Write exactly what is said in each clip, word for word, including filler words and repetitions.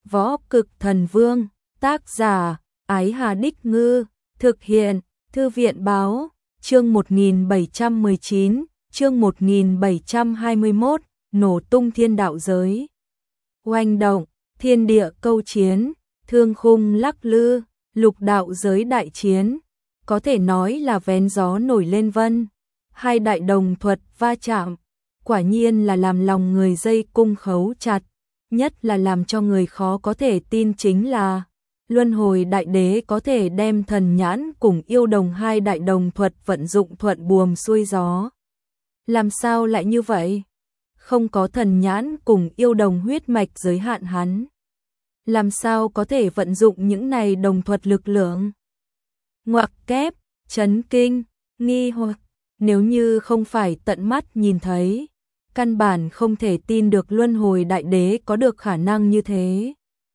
Võ Cực Thần Vương, tác giả, Ái Hà Đích Ngư, thực hiện, Thư viện Báo, chương một nghìn bảy trăm mười chín, chương một nghìn bảy trăm hai mươi mốt, nổ tung thiên đạo giới. Oanh động, thiên địa câu chiến, thương khung lắc lư, lục đạo giới đại chiến, có thể nói là vén gió nổi lên vân. Hai đại đồng thuật va chạm, quả nhiên là làm lòng người dây cung khấu chặt, nhất là làm cho người khó có thể tin chính là Luân Hồi Đại Đế có thể đem thần nhãn cùng yêu đồng hai đại đồng thuật vận dụng thuận buồm xuôi gió. Làm sao lại như vậy? Không có thần nhãn cùng yêu đồng huyết mạch giới hạn hắn, làm sao có thể vận dụng những này đồng thuật lực lượng? Ngoặc kép, chấn kinh, nghi hoặc, nếu như không phải tận mắt nhìn thấy, căn bản không thể tin được Luân Hồi Đại Đế có được khả năng như thế.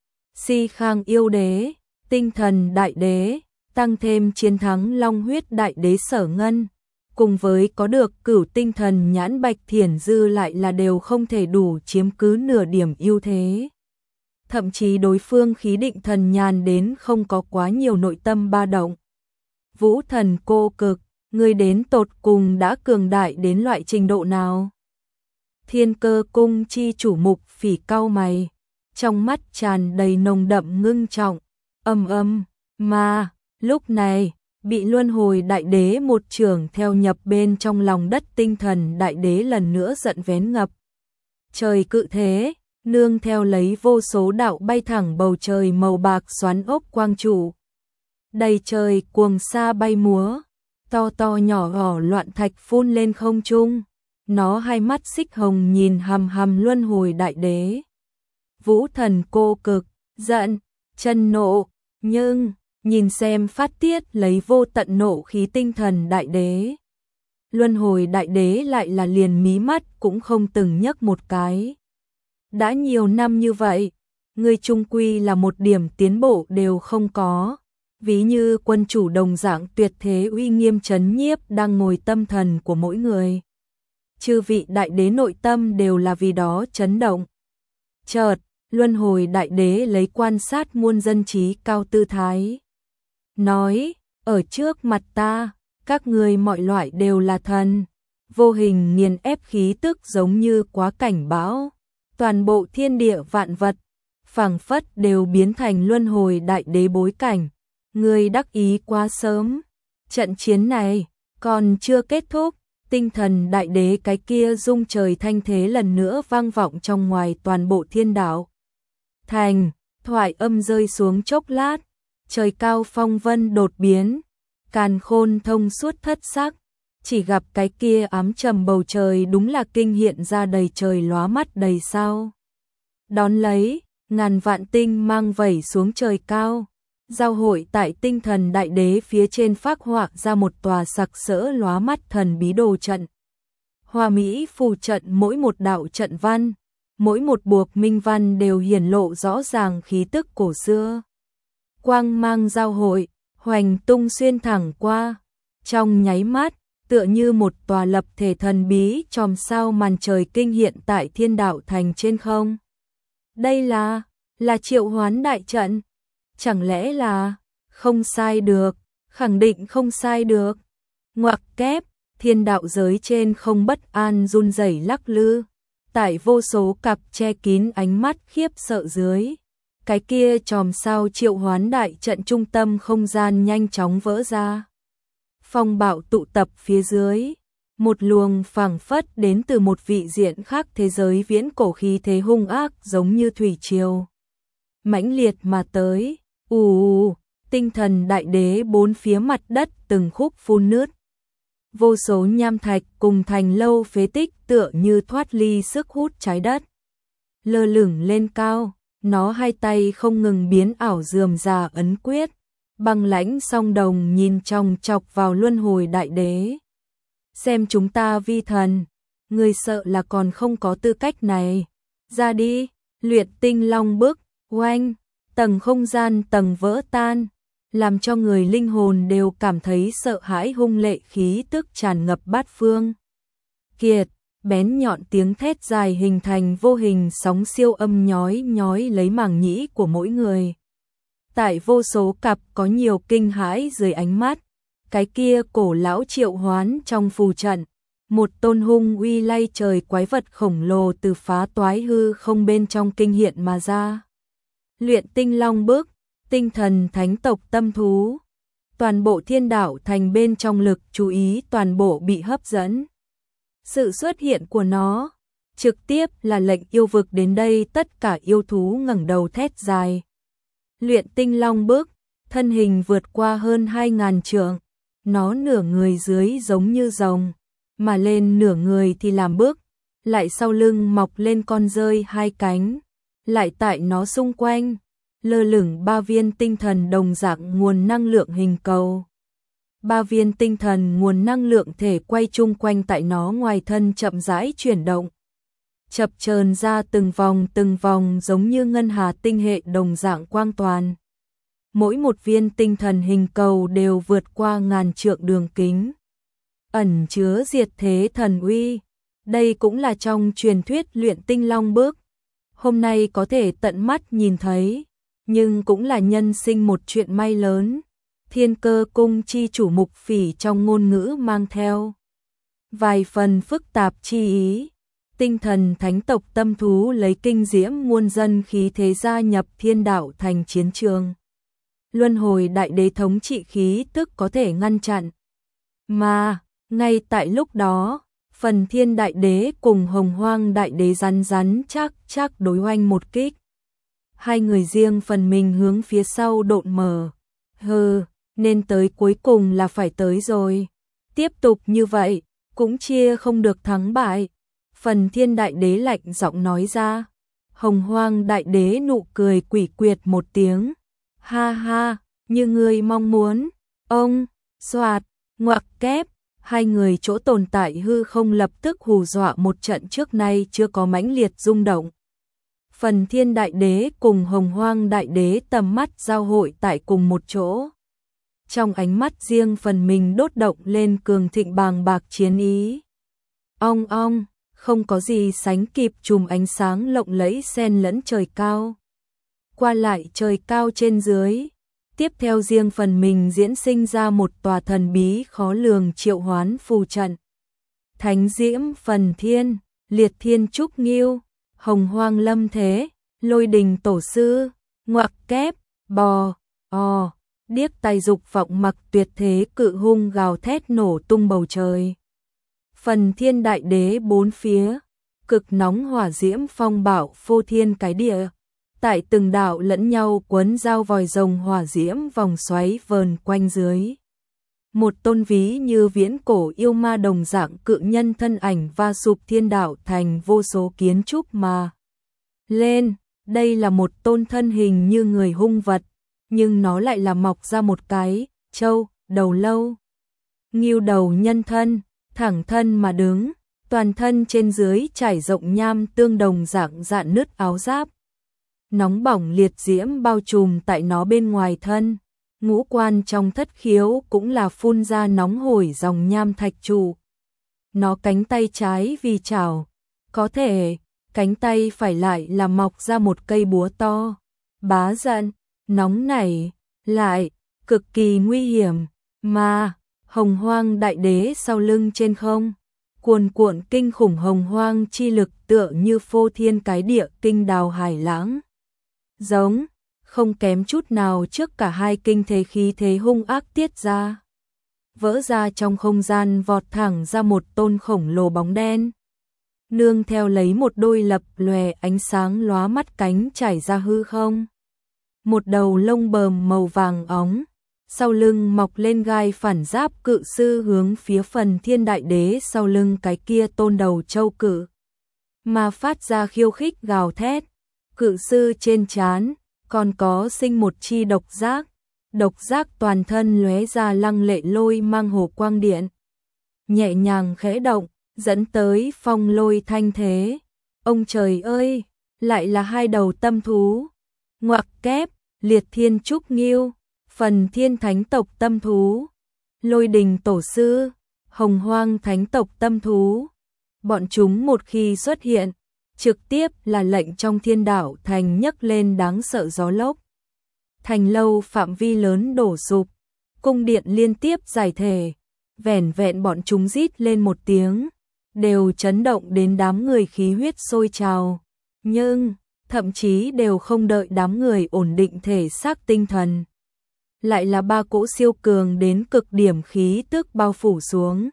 Si Khang Yêu Đế, Tinh Thần Đại Đế, tăng thêm chiến thắng Long Huyết Đại Đế Sở Ngân, cùng với có được Cửu Tinh Thần nhãn Bạch Thiển Dư lại là đều không thể đủ chiếm cứ nửa điểm ưu thế. Thậm chí đối phương khí định thần nhàn đến không có quá nhiều nội tâm ba động. Vũ Thần Cô Cực, người đến tột cùng đã cường đại đến loại trình độ nào? Thiên Cơ Cung chi chủ Mục Phỉ cau mày, trong mắt tràn đầy nồng đậm ngưng trọng. Âm âm, mà lúc này bị Luân Hồi Đại Đế một chưởng theo nhập bên trong lòng đất. Tinh Thần Đại Đế lần nữa giận vén ngập trời cự thế, nương theo lấy vô số đạo bay thẳng bầu trời màu bạc xoắn ốc quang trụ, đầy trời cuồng sa bay múa, to to nhỏ nhỏ loạn thạch phun lên không trung. Nó hai mắt xích hồng nhìn hằm hằm Luân Hồi Đại Đế. Vũ Thần Cô Cực giận, chân nộ, nhưng nhìn xem phát tiết lấy vô tận nộ khí Tinh Thần Đại Đế, Luân Hồi Đại Đế lại là liền mí mắt cũng không từng nhấc một cái. Đã nhiều năm như vậy, ngươi chung quy là một điểm tiến bộ đều không có, ví như quân chủ đồng dạng tuyệt thế uy nghiêm trấn nhiếp đang ngồi tâm thần của mỗi người. Chư vị đại đế nội tâm đều là vì đó chấn động. Chợt, Luân Hồi Đại Đế lấy quan sát muôn dân trí cao tư thái, nói, ở trước mặt ta, các ngươi mọi loại đều là thần. Vô hình nghiền ép khí tức giống như quá cảnh bão, toàn bộ thiên địa vạn vật phảng phất đều biến thành Luân Hồi Đại Đế bối cảnh. Ngươi đắc ý quá sớm, trận chiến này còn chưa kết thúc. Tinh Thần Đại Đế cái kia rung trời thanh thế lần nữa vang vọng trong ngoài toàn bộ thiên đạo thành. Thoại âm rơi xuống chốc lát, trời cao phong vân đột biến, càn khôn thông suốt thất sắc, chỉ gặp cái kia ám trầm bầu trời đúng là kinh hiện ra đầy trời lóa mắt đầy sao. Đón lấy, ngàn vạn tinh mang vẩy xuống trời cao, giao hội tại Tinh Thần Đại Đế phía trên phác họa ra một tòa sặc sỡ lóa mắt thần bí đồ trận. Hoa mỹ phù trận mỗi một đạo trận văn, mỗi một buộc minh văn đều hiển lộ rõ ràng khí tức cổ xưa. Quang mang giao hội, hoành tung xuyên thẳng qua, trong nháy mắt, tựa như một tòa lập thể thần bí chòm sao màn trời kinh hiện tại thiên đạo thành trên không. Đây là, là triệu hoán đại trận. Chẳng lẽ là, không sai được, khẳng định không sai được. Ngoặc kép, thiên đạo giới trên không bất an run rẩy lắc lư, tại vô số cặp che kín ánh mắt khiếp sợ dưới. Cái kia chòm sao triệu hoán đại trận trung tâm không gian nhanh chóng vỡ ra. Phong bạo tụ tập phía dưới, một luồng phảng phất đến từ một vị diện khác thế giới viễn cổ khí thế hung ác giống như thủy triều mãnh liệt mà tới. Ù, Tinh Thần Đại Đế bốn phía mặt đất từng khúc phun nứt. Vô số nham thạch cùng thành lâu phế tích tựa như thoát ly sức hút trái đất. Lơ lửng lên cao, nó hai tay không ngừng biến ảo rườm rà ấn quyết. Băng lãnh song đồng nhìn chòng chọc vào Luân Hồi Đại Đế. Xem chúng ta vi thần, người sợ là còn không có tư cách này. Ra đi, luyện tinh long bức, oanh. Tầng không gian tầng vỡ tan, làm cho người linh hồn đều cảm thấy sợ hãi hung lệ khí tức tràn ngập bát phương. Kiệt, bén nhọn tiếng thét dài hình thành vô hình sóng siêu âm nhói nhói lấy màng nhĩ của mỗi người. Tại vô số cặp có nhiều kinh hãi dưới ánh mắt, cái kia cổ lão triệu hoán trong phù trận, một tôn hung uy lay trời quái vật khổng lồ từ phá toái hư không bên trong kinh hiện mà ra. Luyện tinh long bước, tinh thần thánh tộc tâm thú. Toàn bộ thiên đạo thành bên trong lực chú ý toàn bộ bị hấp dẫn. Sự xuất hiện của nó, trực tiếp là lệnh yêu vực đến đây tất cả yêu thú ngẩng đầu thét dài. Luyện tinh long bước, thân hình vượt qua hơn hai ngàn trượng, nó nửa người dưới giống như rồng, mà lên nửa người thì làm bước, lại sau lưng mọc lên con rơi hai cánh, lại tại nó xung quanh, lơ lửng ba viên tinh thần đồng dạng nguồn năng lượng hình cầu. Ba viên tinh thần nguồn năng lượng thể quay chung quanh tại nó ngoài thân chậm rãi chuyển động. Chập chờn ra từng vòng từng vòng giống như ngân hà tinh hệ đồng dạng quang toàn. Mỗi một viên tinh thần hình cầu đều vượt qua ngàn trượng đường kính. Ẩn chứa diệt thế thần uy. Đây cũng là trong truyền thuyết luyện tinh long bước. Hôm nay có thể tận mắt nhìn thấy, nhưng cũng là nhân sinh một chuyện may lớn. Thiên Cơ Cung chi chủ Mục Phỉ trong ngôn ngữ mang theo vài phần phức tạp chi ý. Tinh thần thánh tộc tâm thú lấy kinh diễm muôn dân khí thế gia nhập thiên đạo thành chiến trường. Luân hồi đại đế thống trị khí tức có thể ngăn chặn. Mà, ngay tại lúc đó, Phần Thiên đại đế cùng Hồng Hoang đại đế rắn rắn chắc chắc đối oanh một kích. Hai người riêng phần mình hướng phía sau độn mở. Hừ, nên tới cuối cùng là phải tới rồi. Tiếp tục như vậy, cũng chia không được thắng bại. Phần Thiên đại đế lạnh giọng nói ra. Hồng Hoang đại đế nụ cười quỷ quyệt một tiếng. Ha ha, như người mong muốn. Ông, xoạt, ngoặc kép. Hai người chỗ tồn tại hư không lập tức hù dọa một trận trước nay chưa có mãnh liệt rung động. Phần Thiên đại đế cùng Hồng Hoang đại đế tầm mắt giao hội tại cùng một chỗ. Trong ánh mắt riêng phần mình đốt động lên cường thịnh bàng bạc chiến ý. Ong ong, không có gì sánh kịp chùm ánh sáng lộng lẫy xen lẫn trời cao. Qua lại trời cao trên dưới, tiếp theo riêng phần mình diễn sinh ra một tòa thần bí khó lường triệu hoán phù trận. Thánh Diễm Phần Thiên, Liệt Thiên Trúc Nghiêu, Hồng Hoang Lâm Thế, Lôi Đình Tổ Sư, ngoặc kép, bò, ò, điếc tai dục vọng mặc tuyệt thế cự hung gào thét nổ tung bầu trời. Phần Thiên đại đế bốn phía, cực nóng hỏa diễm phong bạo phô thiên cái địa. Tại từng đạo lẫn nhau quấn giao vòi rồng hỏa diễm vòng xoáy vờn quanh dưới. Một tôn ví như viễn cổ yêu ma đồng dạng cự nhân thân ảnh va sụp thiên đạo thành vô số kiến trúc mà lên. Đây là một tôn thân hình như người hung vật, nhưng nó lại là mọc ra một cái trâu đầu lâu. Ngưu đầu nhân thân, thẳng thân mà đứng, toàn thân trên dưới trải rộng nham tương đồng dạng dạn nứt áo giáp. Nóng bỏng liệt diễm bao trùm tại nó bên ngoài thân, ngũ quan trong thất khiếu cũng là phun ra nóng hổi dòng nham thạch trụ. Nó cánh tay trái vì chảo, có thể, cánh tay phải lại là mọc ra một cây búa to, bá giận, nóng nảy, lại, cực kỳ nguy hiểm, mà, Hồng Hoang đại đế sau lưng trên không. Cuồn cuộn kinh khủng hồng hoang chi lực tựa như phô thiên cái địa kinh đào hải lãng. Giống, không kém chút nào trước cả hai kinh thế khí thế hung ác tiết ra. Vỡ ra trong không gian vọt thẳng ra một tôn khổng lồ bóng đen. Nương theo lấy một đôi lập lòe ánh sáng lóa mắt cánh trải ra hư không. Một đầu lông bờm màu vàng óng. Sau lưng mọc lên gai phản giáp cự sư hướng phía Phần Thiên đại đế sau lưng cái kia tôn đầu châu cự. Mà phát ra khiêu khích gào thét. Cự sư trên trán còn có sinh một chi độc giác. Độc giác toàn thân lóe ra lăng lệ lôi mang hồ quang điện. Nhẹ nhàng khẽ động, dẫn tới phong lôi thanh thế. Ông trời ơi, lại là hai đầu tâm thú. Ngoặc kép, Liệt Thiên Trúc Nghiêu. Phần Thiên thánh tộc tâm thú, Lôi Đình Tổ Sư, Hồng Hoang thánh tộc tâm thú, Bọn chúng một khi xuất hiện, trực tiếp là lệnh trong Thiên Đạo Thành nhấc lên đáng sợ gió lốc. Thành lâu phạm vi lớn đổ sụp, cung điện liên tiếp giải thể, vẻn vẹn bọn chúng rít lên một tiếng, đều chấn động đến đám người khí huyết sôi trào, nhưng thậm chí đều không đợi đám người ổn định thể xác tinh thần. Lại là ba cỗ siêu cường đến cực điểm khí tức bao phủ xuống.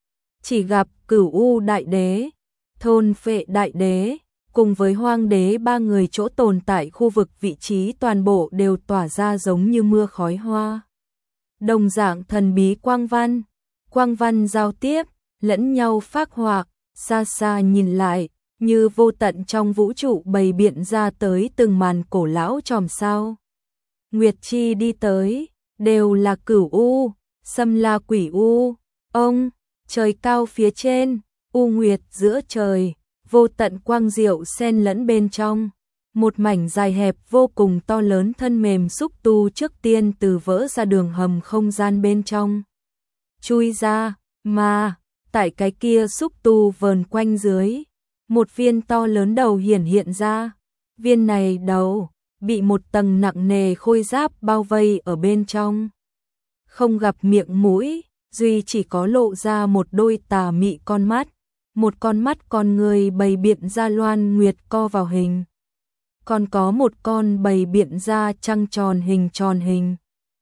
Chỉ gặp Cửu U Đại Đế, Thôn Phệ Đại Đế, cùng với Hoang Đế ba người chỗ tồn tại khu vực vị trí toàn bộ đều tỏa ra giống như mưa khói hoa. Đồng dạng thần bí quang văn, quang văn giao tiếp, lẫn nhau phác họa, xa xa nhìn lại, như vô tận trong vũ trụ bày biện ra tới từng màn cổ lão chòm sao. Nguyệt Chi đi tới, đều là Cửu U, Sâm La Quỷ U, ông, trời cao phía trên, U Nguyệt giữa trời, vô tận quang diệu xen lẫn bên trong. Một mảnh dài hẹp vô cùng to lớn thân mềm xúc tu trước tiên từ vỡ ra đường hầm không gian bên trong. Chui ra, mà, tại cái kia xúc tu vờn quanh dưới, một viên to lớn đầu hiển hiện ra. Viên này đầu, bị một tầng nặng nề khôi giáp bao vây ở bên trong. Không gặp miệng mũi, duy chỉ có lộ ra một đôi tà mị con mắt. Một con mắt con người bày biện ra loan nguyệt co vào hình. Còn có một con bày biện ra trăng tròn hình tròn hình.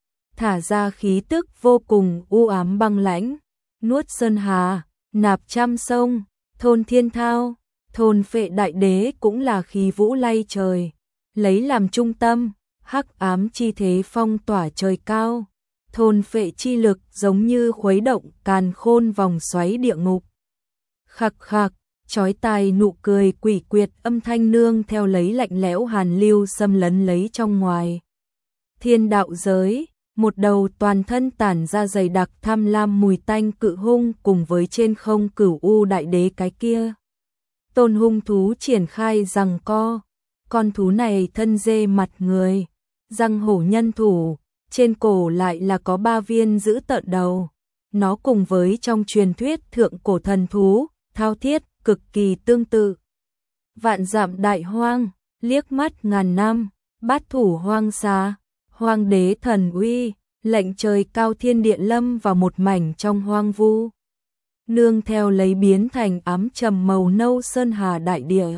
Thả ra khí tức vô cùng u ám băng lãnh. Nuốt sơn hà, nạp trăm sông, thôn thiên thao, thôn phệ đại đế cũng là khí vũ lay trời. Lấy làm trung tâm, hắc ám chi thế phong tỏa trời cao. Thôn phệ chi lực giống như khuấy động càn khôn vòng xoáy địa ngục. Khạc khạc, chói tai nụ cười quỷ quyệt âm thanh nương theo lấy lạnh lẽo hàn lưu xâm lấn lấy trong ngoài. Thiên đạo giới, một đầu toàn thân tản ra dày đặc tham lam mùi tanh cự hung cùng với trên không Cửu U Đại Đế cái kia. Tôn hung thú triển khai giằng co, con thú này thân dê mặt người, răng hổ nhân thủ, trên cổ lại là có ba viên giữ tợn đầu. Nó cùng với trong truyền thuyết thượng cổ thần thú, thao thiết, cực kỳ tương tự. Vạn dặm đại hoang, liếc mắt ngàn năm, bát thủ hoang xà, hoang đế thần uy, lệnh trời cao thiên địa lâm vào một mảnh trong hoang vu. Nương theo lấy biến thành ám trầm màu nâu sơn hà đại địa.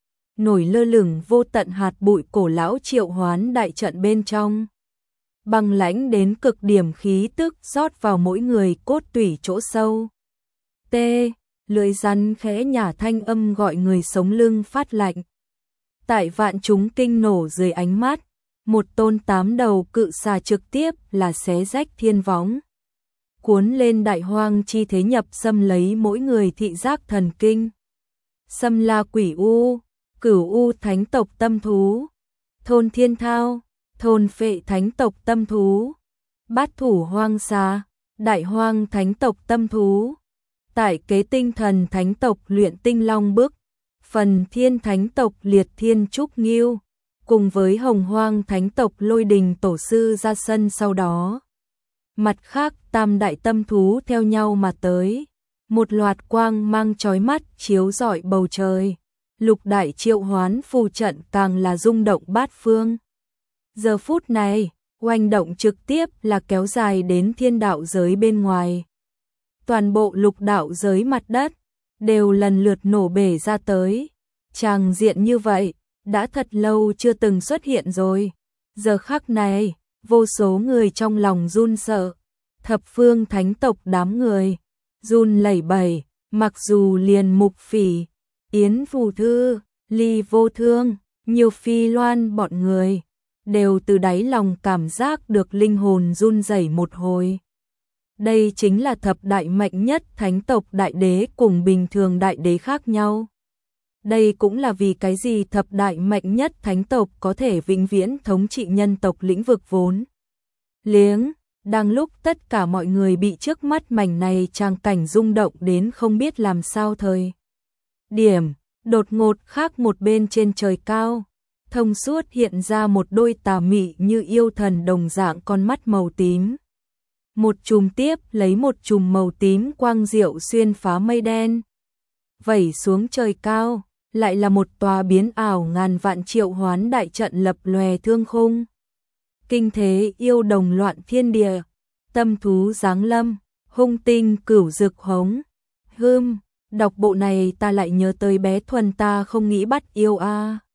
Nổi lơ lửng vô tận hạt bụi cổ lão triệu hoán đại trận bên trong. Băng lãnh đến cực điểm khí tức rót vào mỗi người cốt tủy chỗ sâu. T. Lưỡi rắn khẽ nhả thanh âm gọi người sống lưng phát lạnh. Tại vạn chúng kinh nổ dưới ánh mắt, một tôn tám đầu cự xà trực tiếp là xé rách thiên võng. Cuốn lên đại hoang chi thế nhập xâm lấy mỗi người thị giác thần kinh. Sâm La Quỷ U, Cửu U thánh tộc tâm thú, thôn thiên thao, thôn phệ thánh tộc tâm thú, bát thủ hoang xà, đại hoang thánh tộc tâm thú. Tại kế tinh thần thánh tộc luyện tinh long bức, phần thiên thánh tộc liệt thiên trúc nghiêu, cùng với hồng hoang thánh tộc lôi đình tổ sư ra sân sau đó. Mặt khác tam đại tâm thú theo nhau mà tới, một loạt quang mang chói mắt chiếu rọi bầu trời. Lục đại triệu hoán phù trận càng là rung động bát phương. Giờ phút này, oanh động trực tiếp là kéo dài đến thiên đạo giới bên ngoài. Toàn bộ lục đạo giới mặt đất đều lần lượt nổ bể ra tới. Tràng diện như vậy, đã thật lâu chưa từng xuất hiện rồi. Giờ khắc này, vô số người trong lòng run sợ. Thập phương thánh tộc đám người, run lẩy bẩy, mặc dù liền Mục Phỉ, Yến Phù Thư, Ly Vô Thương, nhiều Phi Loan bọn người, đều từ đáy lòng cảm giác được linh hồn run rẩy một hồi. Đây chính là thập đại mạnh nhất thánh tộc đại đế cùng bình thường đại đế khác nhau. Đây cũng là vì cái gì thập đại mạnh nhất thánh tộc có thể vĩnh viễn thống trị nhân tộc lĩnh vực vốn. Liếng, đang lúc tất cả mọi người bị trước mắt mảnh này tràng cảnh rung động đến không biết làm sao thời. Điểm, đột ngột khác một bên trên trời cao, thông suốt hiện ra một đôi tà mị như yêu thần đồng dạng con mắt màu tím. Một chùm tiếp lấy một chùm màu tím quang diệu xuyên phá mây đen. vẩy xuống trời cao, lại là một tòa biến ảo ngàn vạn triệu hoán đại trận lập lòe thương khung. Kinh thế yêu đồng loạn thiên địa, tâm thú giáng lâm, hung tinh cửu dực hống. Hưm, đọc bộ này ta lại nhớ tới bé Thuần ta không nghĩ bắt yêu a. À.